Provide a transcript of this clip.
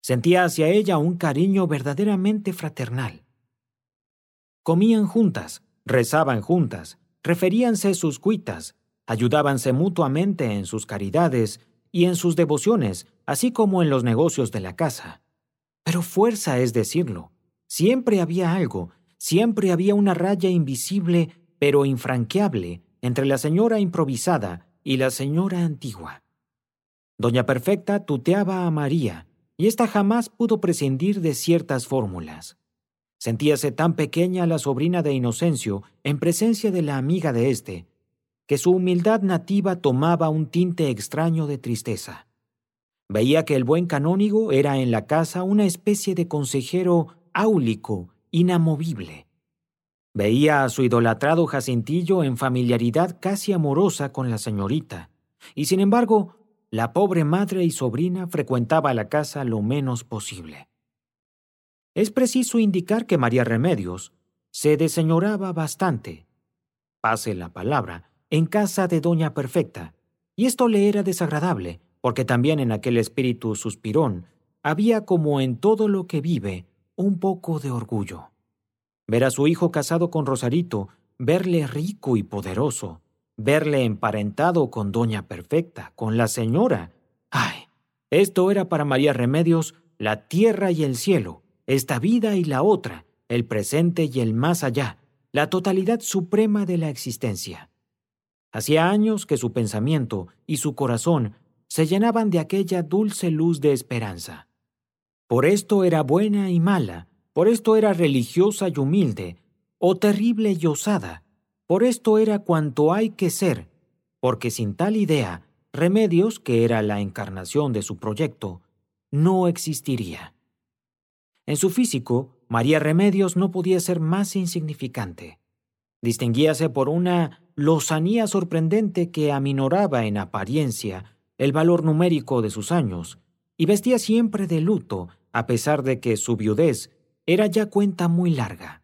Sentía hacia ella un cariño verdaderamente fraternal. Comían juntas, rezaban juntas, referíanse sus cuitas, ayudábanse mutuamente en sus caridades y en sus devociones, así como en los negocios de la casa. Pero fuerza es decirlo, siempre había algo, siempre había una raya invisible pero infranqueable entre la señora improvisada y la señora antigua. Doña Perfecta tuteaba a María, y ésta jamás pudo prescindir de ciertas fórmulas. Sentíase tan pequeña la sobrina de Inocencio en presencia de la amiga de éste, que su humildad nativa tomaba un tinte extraño de tristeza. Veía que el buen canónigo era en la casa una especie de consejero áulico, inamovible. Veía a su idolatrado Jacintillo en familiaridad casi amorosa con la señorita, y sin embargo, la pobre madre y sobrina frecuentaba la casa lo menos posible. Es preciso indicar que María Remedios se deseñoraba bastante, pase la palabra, en casa de Doña Perfecta, y esto le era desagradable, porque también en aquel espíritu suspirón había, como en todo lo que vive, un poco de orgullo. Ver a su hijo casado con Rosarito, verle rico y poderoso, verle emparentado con Doña Perfecta, con la señora. ¡Ay! Esto era para María Remedios la tierra y el cielo, esta vida y la otra, el presente y el más allá, la totalidad suprema de la existencia. Hacía años que su pensamiento y su corazón se llenaban de aquella dulce luz de esperanza. Por esto era buena y mala, por esto era religiosa y humilde, o terrible y osada, por esto era cuanto hay que ser, porque sin tal idea, Remedios, que era la encarnación de su proyecto, no existiría. En su físico, María Remedios no podía ser más insignificante. Distinguíase por una lozanía sorprendente que aminoraba en apariencia el valor numérico de sus años, y vestía siempre de luto, a pesar de que su viudez era ya cuenta muy larga.